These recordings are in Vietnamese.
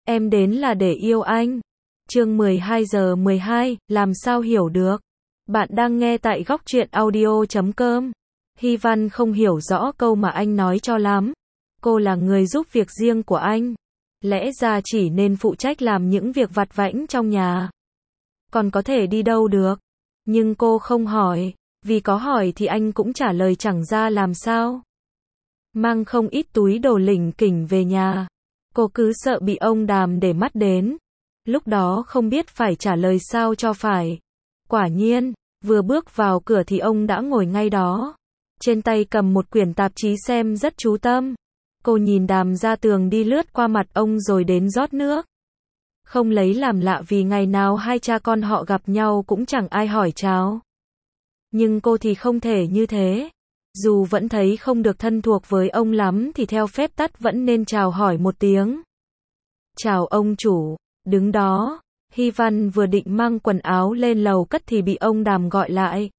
Em đến là để yêu anh. Chương 12:12, làm sao hiểu được. Bạn đang nghe tại góc truyện audio.com. Hy Văn không hiểu rõ câu mà anh nói cho lắm. Cô là người giúp việc riêng của anh. Lẽ ra chỉ nên phụ trách làm những việc vặt vãnh trong nhà. Còn có thể đi đâu được. Nhưng cô không hỏi. Vì có hỏi thì anh cũng trả lời chẳng ra làm sao. Mang không ít túi đồ lỉnh kỉnh về nhà. Cô cứ sợ bị ông Đàm để mắt đến. Lúc đó không biết phải trả lời sao cho phải. Quả nhiên, vừa bước vào cửa thì ông đã ngồi ngay đó. Trên tay cầm một quyển tạp chí xem rất chú tâm. Cô nhìn Đàm Gia Tường đi lướt qua mặt ông rồi đến rót nước. Không lấy làm lạ vì ngày nào hai cha con họ gặp nhau cũng chẳng ai hỏi chào. Nhưng cô thì không thể như thế. Dù vẫn thấy không được thân thuộc với ông lắm thì theo phép tắc vẫn nên chào hỏi một tiếng. Chào ông chủ. Đứng đó, Hy Văn vừa định mang quần áo lên lầu cất thì bị ông Đàm gọi lại.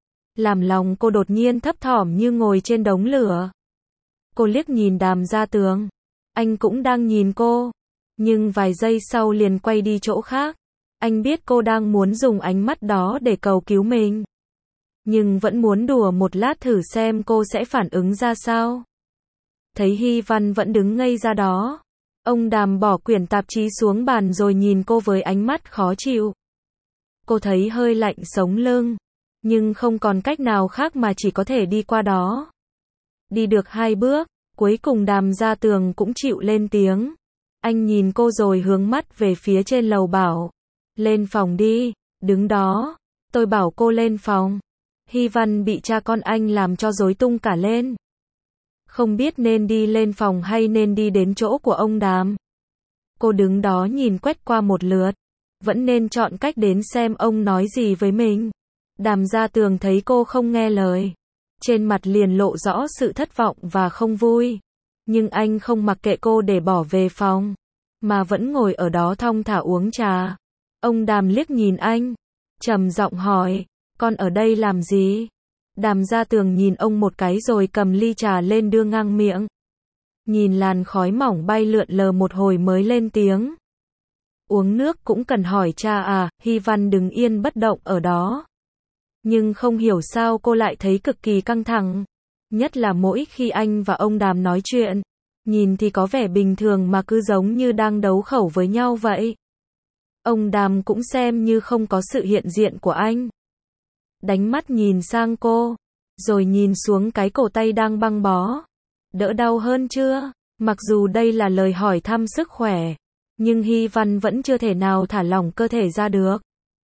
Làm lòng cô đột nhiên thấp thỏm như ngồi trên đống lửa. Cô liếc nhìn Đàm Gia Tường. Anh cũng đang nhìn cô. Nhưng vài giây sau liền quay đi chỗ khác. Anh biết cô đang muốn dùng ánh mắt đó để cầu cứu mình. Nhưng vẫn muốn đùa một lát thử xem cô sẽ phản ứng ra sao. Thấy Hy Văn vẫn đứng ngây ra đó. Ông Đàm bỏ quyển tạp chí xuống bàn rồi nhìn cô với ánh mắt khó chịu. Cô thấy hơi lạnh sống lưng. Nhưng không còn cách nào khác mà chỉ có thể đi qua đó. Đi được 2 bước, cuối cùng Đàm Gia Tường cũng chịu lên tiếng. Anh nhìn cô rồi hướng mắt về phía trên lầu bảo. Lên phòng đi, đứng đó. Tôi bảo cô lên phòng. Hy Văn bị cha con anh làm cho rối tung cả lên. Không biết nên đi lên phòng hay nên đi đến chỗ của ông Đàm. Cô đứng đó nhìn quét qua một lượt. Vẫn nên chọn cách đến xem ông nói gì với mình. Đàm Gia Tường thấy cô không nghe lời. Trên mặt liền lộ rõ sự thất vọng và không vui. Nhưng anh không mặc kệ cô để bỏ về phòng. Mà vẫn ngồi ở đó thong thả uống trà. Ông Đàm liếc nhìn anh. Trầm giọng hỏi. Con ở đây làm gì? Đàm Gia Tường nhìn ông một cái rồi cầm ly trà lên đưa ngang miệng. Nhìn làn khói mỏng bay lượn lờ một hồi mới lên tiếng. Uống nước cũng cần hỏi cha à? Hy Văn đứng yên bất động ở đó. Nhưng không hiểu sao cô lại thấy cực kỳ căng thẳng. Nhất là mỗi khi anh và ông Đàm nói chuyện. Nhìn thì có vẻ bình thường mà cứ giống như đang đấu khẩu với nhau vậy. Ông Đàm cũng xem như không có sự hiện diện của anh. Đánh mắt nhìn sang cô. Rồi nhìn xuống cái cổ tay đang băng bó. Đỡ đau hơn chưa? Mặc dù đây là lời hỏi thăm sức khỏe. Nhưng Hy Văn vẫn chưa thể nào thả lỏng cơ thể ra được.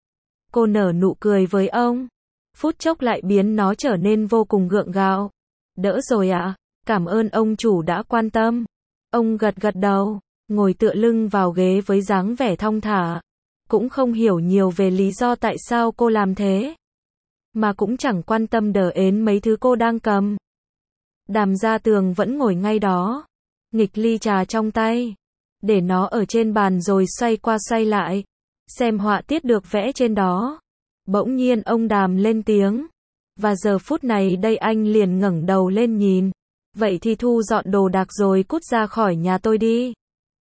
Cô nở nụ cười với ông. Phút chốc lại biến nó trở nên vô cùng gượng gạo. Đỡ rồi ạ. Cảm ơn ông chủ đã quan tâm. Ông gật gật đầu. Ngồi tựa lưng vào ghế với dáng vẻ thong thả. Cũng không hiểu nhiều về lý do tại sao cô làm thế. Mà cũng chẳng quan tâm đờ ến mấy thứ cô đang cầm. Đàm Gia Tường vẫn ngồi ngay đó. Nghịch ly trà trong tay. Để nó ở trên bàn rồi xoay qua xoay lại. Xem họa tiết được vẽ trên đó. Bỗng nhiên ông Đàm lên tiếng. Và giờ phút này đây anh liền ngẩng đầu lên nhìn. Vậy thì thu dọn đồ đạc rồi cút ra khỏi nhà tôi đi.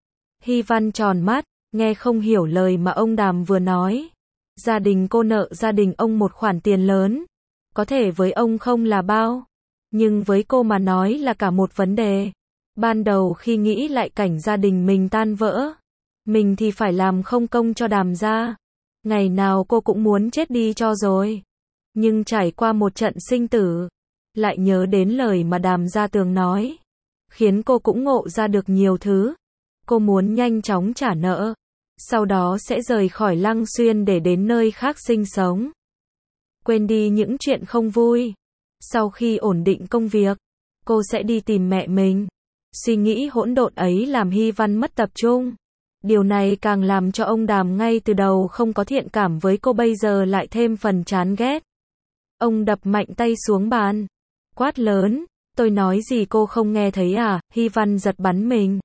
Hy Văn tròn mắt, nghe không hiểu lời mà ông Đàm vừa nói. Gia đình cô nợ gia đình ông một khoản tiền lớn. Có thể với ông không là bao. Nhưng với cô mà nói là cả một vấn đề. Ban đầu khi nghĩ lại cảnh gia đình mình tan vỡ. Mình thì phải làm không công cho Đàm gia. Ngày nào cô cũng muốn chết đi cho rồi. Nhưng trải qua một trận sinh tử. Lại nhớ đến lời mà Đàm Gia Tường nói. Khiến cô cũng ngộ ra được nhiều thứ. Cô muốn nhanh chóng trả nợ. Sau đó sẽ rời khỏi Lăng Xuyên để đến nơi khác sinh sống. Quên đi những chuyện không vui. Sau khi ổn định công việc, cô sẽ đi tìm mẹ mình. Suy nghĩ hỗn độn ấy làm Hy Văn mất tập trung. Điều này càng làm cho ông Đàm ngay từ đầu không có thiện cảm với cô bây giờ lại thêm phần chán ghét. Ông đập mạnh tay xuống bàn. Quát lớn, tôi nói gì cô không nghe thấy à? Hy Văn giật bắn mình.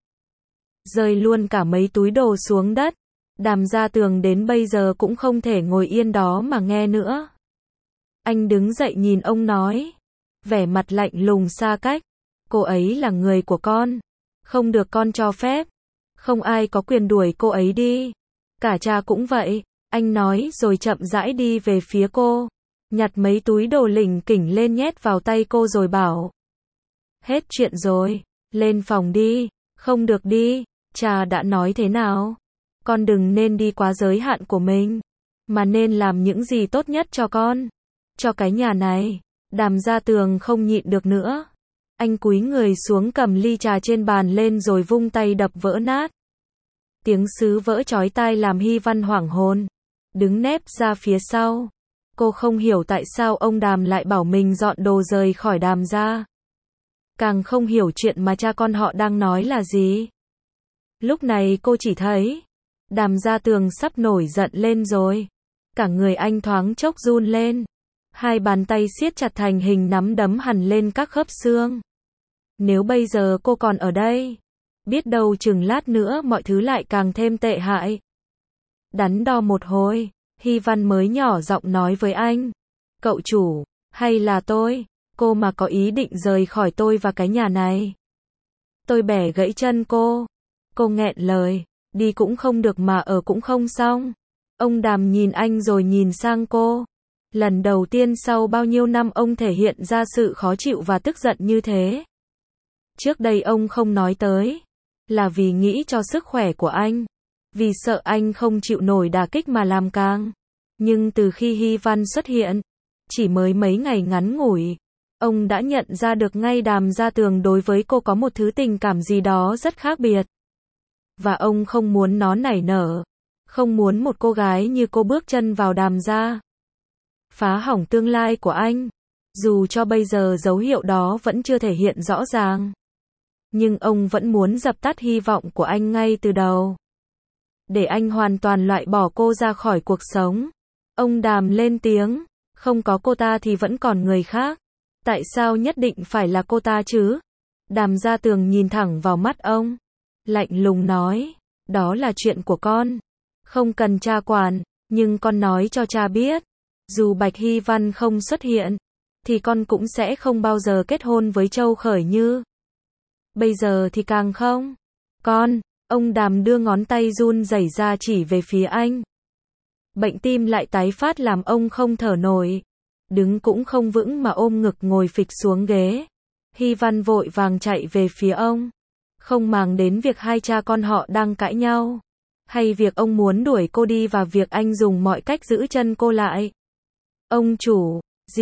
Rơi luôn cả mấy túi đồ xuống đất. Đàm Gia Tường đến bây giờ cũng không thể ngồi yên đó mà nghe nữa. Anh đứng dậy nhìn ông nói. Vẻ mặt lạnh lùng xa cách. Cô ấy là người của con. Không được con cho phép. Không ai có quyền đuổi cô ấy đi. Cả cha cũng vậy, anh nói rồi chậm rãi đi về phía cô. Nhặt mấy túi đồ lỉnh kỉnh lên nhét vào tay cô rồi bảo. Hết chuyện rồi, lên phòng đi. Không được đi, cha đã nói thế nào? Con đừng nên đi quá giới hạn của mình, mà nên làm những gì tốt nhất cho con, cho cái nhà này. Đàm Gia Tường không nhịn được nữa. Anh cúi người xuống cầm ly trà trên bàn lên rồi vung tay đập vỡ nát. Tiếng sứ vỡ chói tai làm Hy Văn hoảng hồn, đứng nép ra phía sau. Cô không hiểu tại sao ông Đàm lại bảo mình dọn đồ rời khỏi Đàm gia. Càng không hiểu chuyện mà cha con họ đang nói là gì. Lúc này cô chỉ thấy Đàm Gia Tường sắp nổi giận lên rồi. Cả người anh thoáng chốc run lên. Hai bàn tay siết chặt thành hình nắm đấm hằn lên các khớp xương. Nếu bây giờ cô còn ở đây, biết đâu chừng lát nữa mọi thứ lại càng thêm tệ hại. Đắn đo một hồi, Hy Văn mới nhỏ giọng nói với anh. Cậu chủ, hay là tôi, cô mà có ý định rời khỏi tôi và cái nhà này. Tôi bẻ gãy chân cô. Cô nghẹn lời, đi cũng không được mà ở cũng không xong. Ông Đàm nhìn anh rồi nhìn sang cô. Lần đầu tiên sau bao nhiêu năm ông thể hiện ra sự khó chịu và tức giận như thế. Trước đây ông không nói tới, là vì nghĩ cho sức khỏe của anh, vì sợ anh không chịu nổi đả kích mà làm càng. Nhưng từ khi Hy Văn xuất hiện, chỉ mới mấy ngày ngắn ngủi, ông đã nhận ra được ngay Đàm Gia Tường đối với cô có một thứ tình cảm gì đó rất khác biệt. Và ông không muốn nó nảy nở, không muốn một cô gái như cô bước chân vào Đàm gia, phá hỏng tương lai của anh. Dù cho bây giờ dấu hiệu đó vẫn chưa thể hiện rõ ràng, nhưng ông vẫn muốn dập tắt hy vọng của anh ngay từ đầu, để anh hoàn toàn loại bỏ cô ra khỏi cuộc sống. Ông Đàm lên tiếng, không có cô ta thì vẫn còn người khác. Tại sao nhất định phải là cô ta chứ? Đàm Gia Tường nhìn thẳng vào mắt ông, lạnh lùng nói, đó là chuyện của con, không cần cha quản, nhưng con nói cho cha biết, dù Bạch Hy Văn không xuất hiện, thì con cũng sẽ không bao giờ kết hôn với Châu Khởi Như. Bây giờ thì càng không. Con, ông Đàm đưa ngón tay run rẩy ra chỉ về phía anh. Bệnh tim lại tái phát làm ông không thở nổi. Đứng cũng không vững mà ôm ngực ngồi phịch xuống ghế. Hy Văn vội vàng chạy về phía ông. Không màng đến việc hai cha con họ đang cãi nhau, hay việc ông muốn đuổi cô đi và việc anh dùng mọi cách giữ chân cô lại. Ông chủ,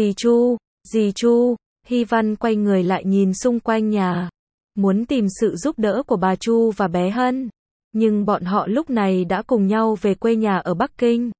dì Chu, Hy Văn quay người lại nhìn xung quanh nhà, muốn tìm sự giúp đỡ của bà Chu và bé Hân. Nhưng bọn họ lúc này đã cùng nhau về quê nhà ở Bắc Kinh.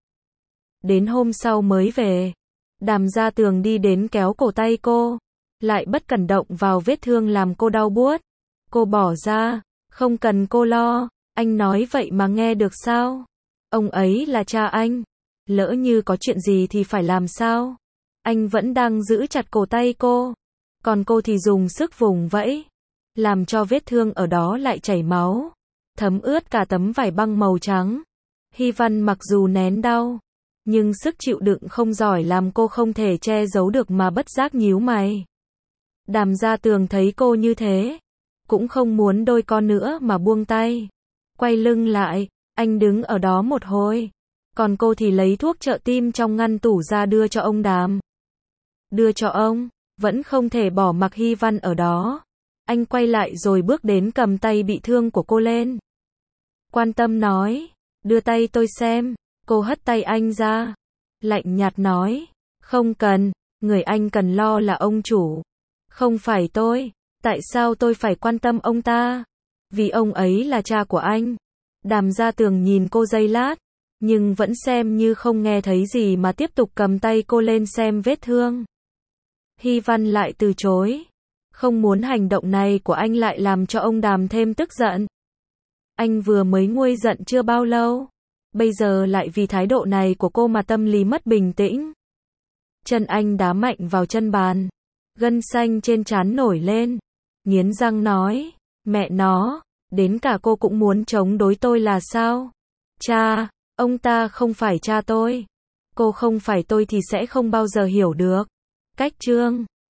Đến hôm sau mới về, Đàm Gia Tường đi đến kéo cổ tay cô, lại bất cẩn động vào vết thương làm cô đau buốt. Cô bỏ ra, không cần cô lo, anh nói vậy mà nghe được sao? Ông ấy là cha anh, lỡ như có chuyện gì thì phải làm sao? Anh vẫn đang giữ chặt cổ tay cô, còn cô thì dùng sức vùng vẫy, làm cho vết thương ở đó lại chảy máu, thấm ướt cả tấm vải băng màu trắng. Hy Văn mặc dù nén đau, nhưng sức chịu đựng không giỏi làm cô không thể che giấu được mà bất giác nhíu mày. Đàm Gia Tường thấy cô như thế, cũng không muốn đôi co nữa mà buông tay. Quay lưng lại, anh đứng ở đó một hồi. Còn cô thì lấy thuốc trợ tim trong ngăn tủ ra đưa cho ông Đàm. Đưa cho ông, vẫn không thể bỏ mặc Hy Văn ở đó. Anh quay lại rồi bước đến cầm tay bị thương của cô lên. Quan tâm nói, đưa tay tôi xem. Cô hất tay anh ra, lạnh nhạt nói, không cần, người anh cần lo là ông chủ, không phải tôi. Tại sao tôi phải quan tâm ông ta? Vì ông ấy là cha của anh. Đàm Gia Tường nhìn cô giây lát, nhưng vẫn xem như không nghe thấy gì mà tiếp tục cầm tay cô lên xem vết thương. Hy Văn lại từ chối, không muốn hành động này của anh lại làm cho ông Đàm thêm tức giận. Anh vừa mới nguôi giận chưa bao lâu, bây giờ lại vì thái độ này của cô mà tâm lý mất bình tĩnh. Chân anh đá mạnh vào chân bàn, gân xanh trên trán nổi lên, nghiến răng nói, mẹ nó, đến cả cô cũng muốn chống đối tôi là sao? Cha, ông ta không phải cha tôi. Cô không phải tôi thì sẽ không bao giờ hiểu được. Cách chương